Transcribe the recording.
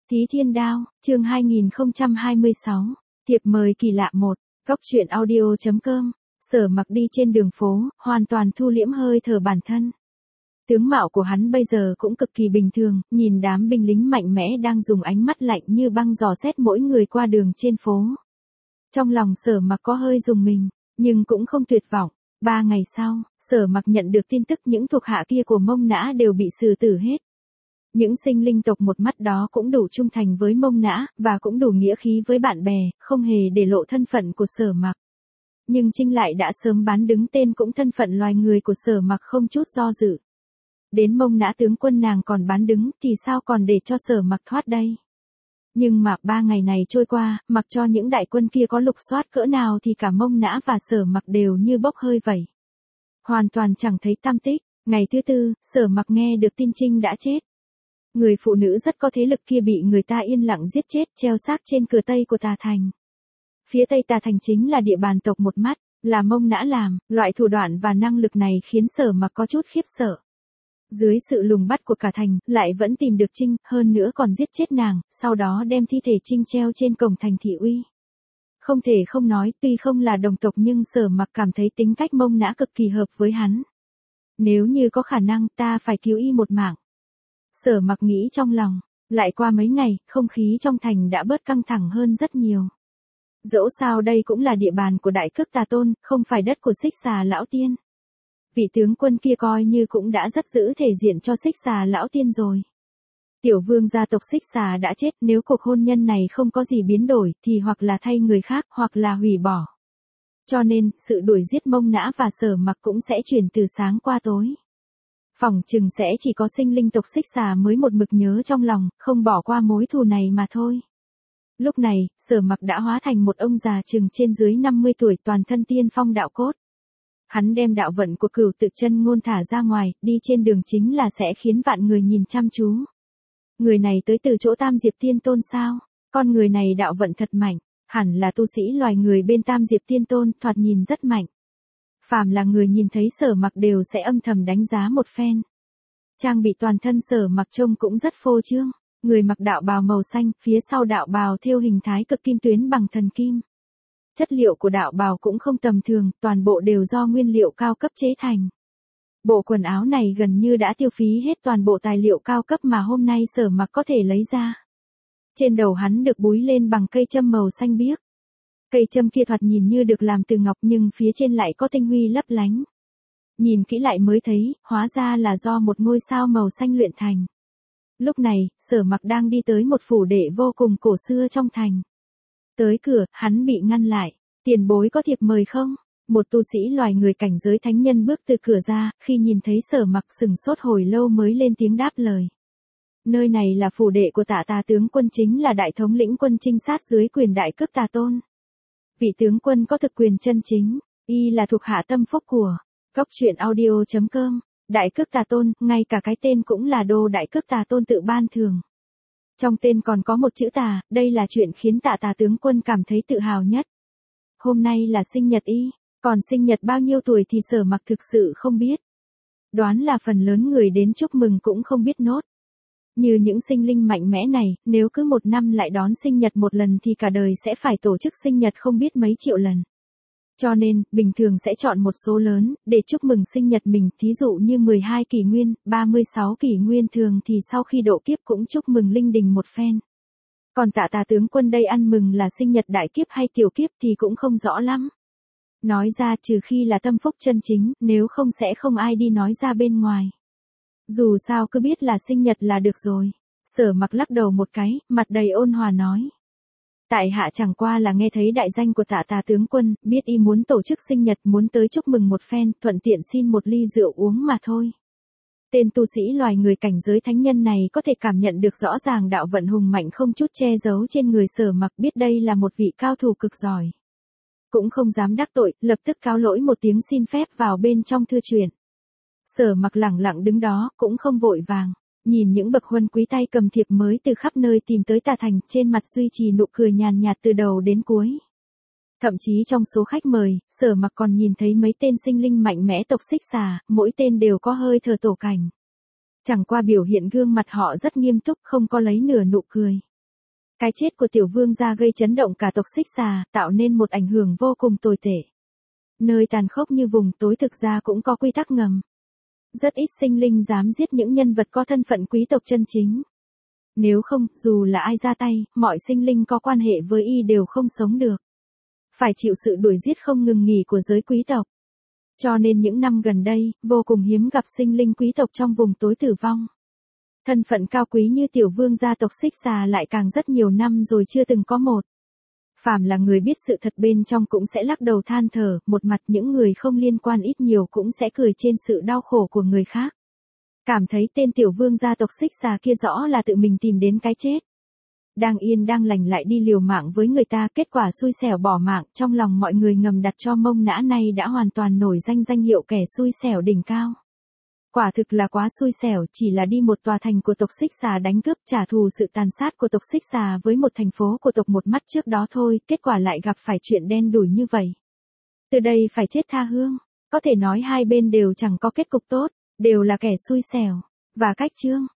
Thí Thiên Đao, chương 2026, thiệp mời kỳ lạ 1, Cóc truyện audio.com, Sở Mặc đi trên đường phố, hoàn toàn thu liễm hơi thở bản thân. Tướng mạo của hắn bây giờ cũng cực kỳ bình thường, nhìn đám binh lính mạnh mẽ đang dùng ánh mắt lạnh như băng dò xét mỗi người qua đường trên phố. Trong lòng Sở Mặc có hơi rùng mình, nhưng cũng không tuyệt vọng. 3 ngày sau, Sở Mặc nhận được tin tức những thuộc hạ kia của Mông Nã đều bị xử tử hết. Những sinh linh tộc một mắt đó cũng đủ trung thành với Mông Nã, và cũng đủ nghĩa khí với bạn bè, không hề để lộ thân phận của Sở Mặc. Nhưng Trinh lại đã sớm bán đứng tên cũng thân phận loài người của Sở Mặc không chút do dự. Đến Mông Nã tướng quân nàng còn bán đứng thì sao còn để cho Sở Mặc thoát đây? Nhưng mà 3 ngày này trôi qua, mặc cho những đại quân kia có lục soát cỡ nào thì cả Mông Nã và Sở Mặc đều như bốc hơi vậy. Hoàn toàn chẳng thấy tăm tích. Ngày thứ tư, Sở Mặc nghe được tin Trinh đã chết. Người phụ nữ rất có thế lực kia bị người ta yên lặng giết chết treo xác trên cửa Tây của Tà Thành. Phía Tây Tà Thành chính là địa bàn tộc một mắt, là Mông Nã làm, loại thủ đoạn và năng lực này khiến Sở Mặc có chút khiếp sợ. Dưới sự lùng bắt của cả thành, lại vẫn tìm được Trinh, hơn nữa còn giết chết nàng, sau đó đem thi thể Trinh treo trên cổng thành thị uy. Không thể không nói, tuy không là đồng tộc nhưng Sở Mặc cảm thấy tính cách Mông Nã cực kỳ hợp với hắn. Nếu như có khả năng ta phải cứu y một mạng. Sở Mặc nghĩ trong lòng, lại qua mấy ngày, không khí trong thành đã bớt căng thẳng hơn rất nhiều. Dẫu sao đây cũng là địa bàn của Đại Cước Tà Tôn, không phải đất của Xích Xà Lão Tiên. Vị tướng quân kia coi như cũng đã rất giữ thể diện cho Xích Xà Lão Tiên rồi. Tiểu vương gia tộc Xích Xà đã chết, nếu cuộc hôn nhân này không có gì biến đổi thì hoặc là thay người khác hoặc là hủy bỏ. Cho nên, sự đuổi giết Mông Nã và Sở Mặc cũng sẽ chuyển từ sáng qua tối. Phỏng chừng sẽ chỉ có sinh linh tộc Xích Xà mới một mực nhớ trong lòng, không bỏ qua mối thù này mà thôi. Lúc này, Sở Mặc đã hóa thành một ông già chừng trên dưới 50 tuổi, toàn thân tiên phong đạo cốt. Hắn đem đạo vận của Cửu Tự Chân Ngôn thả ra ngoài, đi trên đường chính là sẽ khiến vạn người nhìn chăm chú. Người này tới từ chỗ Tam Diệp Tiên Tôn sao? Con người này đạo vận thật mạnh, hẳn là tu sĩ loài người bên Tam Diệp Tiên Tôn, thoạt nhìn rất mạnh. Phàm là người nhìn thấy Sở Mặc đều sẽ âm thầm đánh giá một phen. Trang bị toàn thân Sở Mặc trông cũng rất phô trương, người mặc đạo bào màu xanh, phía sau đạo bào thêu hình thái cực kim tuyến bằng thần kim. Chất liệu của đạo bào cũng không tầm thường, toàn bộ đều do nguyên liệu cao cấp chế thành. Bộ quần áo này gần như đã tiêu phí hết toàn bộ tài liệu cao cấp mà hôm nay Sở Mặc có thể lấy ra. Trên đầu hắn được búi lên bằng cây châm màu xanh biếc. Cây châm kia thoạt nhìn như được làm từ ngọc nhưng phía trên lại có tinh huy lấp lánh. Nhìn kỹ lại mới thấy, hóa ra là do một ngôi sao màu xanh luyện thành. Lúc này, Sở Mặc đang đi tới một phủ đệ vô cùng cổ xưa trong thành. Tới cửa, hắn bị ngăn lại. Tiền bối có thiệp mời không? Một tu sĩ loài người cảnh giới thánh nhân bước từ cửa ra, khi nhìn thấy Sở Mặc sừng sốt hồi lâu mới lên tiếng đáp lời. Nơi này là phủ đệ của Tà tướng quân, chính là đại thống lĩnh quân trinh sát dưới quyền Đại Cước Tà Tôn. Vị tướng quân có thực quyền chân chính, y là thuộc hạ tâm phúc của Cóc truyện audio.com. Đại Cước Tà Tôn, ngay cả cái tên cũng là đồ Đại Cước Tà Tôn tự ban thường. Trong tên còn có một chữ tà, đây là chuyện khiến Tà tướng quân cảm thấy tự hào nhất. Hôm nay là sinh nhật y, còn sinh nhật bao nhiêu tuổi thì Sở Mặc thực sự không biết. Đoán là phần lớn người đến chúc mừng cũng không biết nốt. Như những sinh linh mạnh mẽ này, nếu cứ một năm lại đón sinh nhật một lần thì cả đời sẽ phải tổ chức sinh nhật không biết mấy triệu lần. Cho nên, bình thường sẽ chọn một số lớn, để chúc mừng sinh nhật mình, thí dụ như 12 kỷ nguyên, 36 kỷ nguyên thường thì sau khi độ kiếp cũng chúc mừng linh đình một phen. Còn Tà tướng quân đây ăn mừng là sinh nhật đại kiếp hay tiểu kiếp thì cũng không rõ lắm. Nói ra trừ khi là tâm phúc chân chính, nếu không sẽ không ai đi nói ra bên ngoài. Dù sao cứ biết là sinh nhật là được rồi. Sở Mặc lắc đầu một cái, mặt đầy ôn hòa nói. Tại hạ chẳng qua là nghe thấy đại danh của Tà tướng quân, biết y muốn tổ chức sinh nhật, muốn tới chúc mừng một phen, thuận tiện xin một ly rượu uống mà thôi. Tên tu sĩ loài người cảnh giới thánh nhân này có thể cảm nhận được rõ ràng đạo vận hùng mạnh không chút che giấu trên người Sở Mặc, biết đây là một vị cao thủ cực giỏi. Cũng không dám đắc tội, lập tức cáo lỗi một tiếng xin phép vào bên trong thưa chuyện. Sở Mặc lẳng lặng đứng đó, cũng không vội vàng. Nhìn những bậc huân quý tay cầm thiệp mới từ khắp nơi tìm tới Tà Thành, trên mặt duy trì nụ cười nhàn nhạt từ đầu đến cuối. Thậm chí trong số khách mời, Sở Mặc còn nhìn thấy mấy tên sinh linh mạnh mẽ tộc Xích Xà, mỗi tên đều có hơi thở tổ cảnh. Chẳng qua biểu hiện gương mặt họ rất nghiêm túc, không có lấy nửa nụ cười. Cái chết của tiểu vương gia gây chấn động cả tộc Xích Xà, tạo nên một ảnh hưởng vô cùng tồi tệ. Nơi tàn khốc như vùng tối thực ra cũng có quy tắc ngầm. Rất ít sinh linh dám giết những nhân vật có thân phận quý tộc chân chính. Nếu không, dù là ai ra tay, mọi sinh linh có quan hệ với y đều không sống được. Phải chịu sự đuổi giết không ngừng nghỉ của giới quý tộc. Cho nên những năm gần đây, vô cùng hiếm gặp sinh linh quý tộc trong vùng tối tử vong. Thân phận cao quý như tiểu vương gia tộc Xích Xà lại càng rất nhiều năm rồi chưa từng có một. Phàm là người biết sự thật bên trong cũng sẽ lắc đầu than thở, một mặt những người không liên quan ít nhiều cũng sẽ cười trên sự đau khổ của người khác. Cảm thấy tên tiểu vương gia tộc Xích Xà kia rõ là tự mình tìm đến cái chết. Đang yên đang lành lại đi liều mạng với người ta, kết quả xui xẻo bỏ mạng, trong lòng mọi người ngầm đặt cho Mông Nã này đã hoàn toàn nổi danh hiệu kẻ xui xẻo đỉnh cao. Quả thực là quá xui xẻo, chỉ là đi một tòa thành của tộc Xích Xà đánh cướp trả thù sự tàn sát của tộc Xích Xà với một thành phố của tộc một mắt trước đó thôi, kết quả lại gặp phải chuyện đen đủi như vậy. Từ đây phải chết tha hương, có thể nói hai bên đều chẳng có kết cục tốt, đều là kẻ xui xẻo. Và cách chương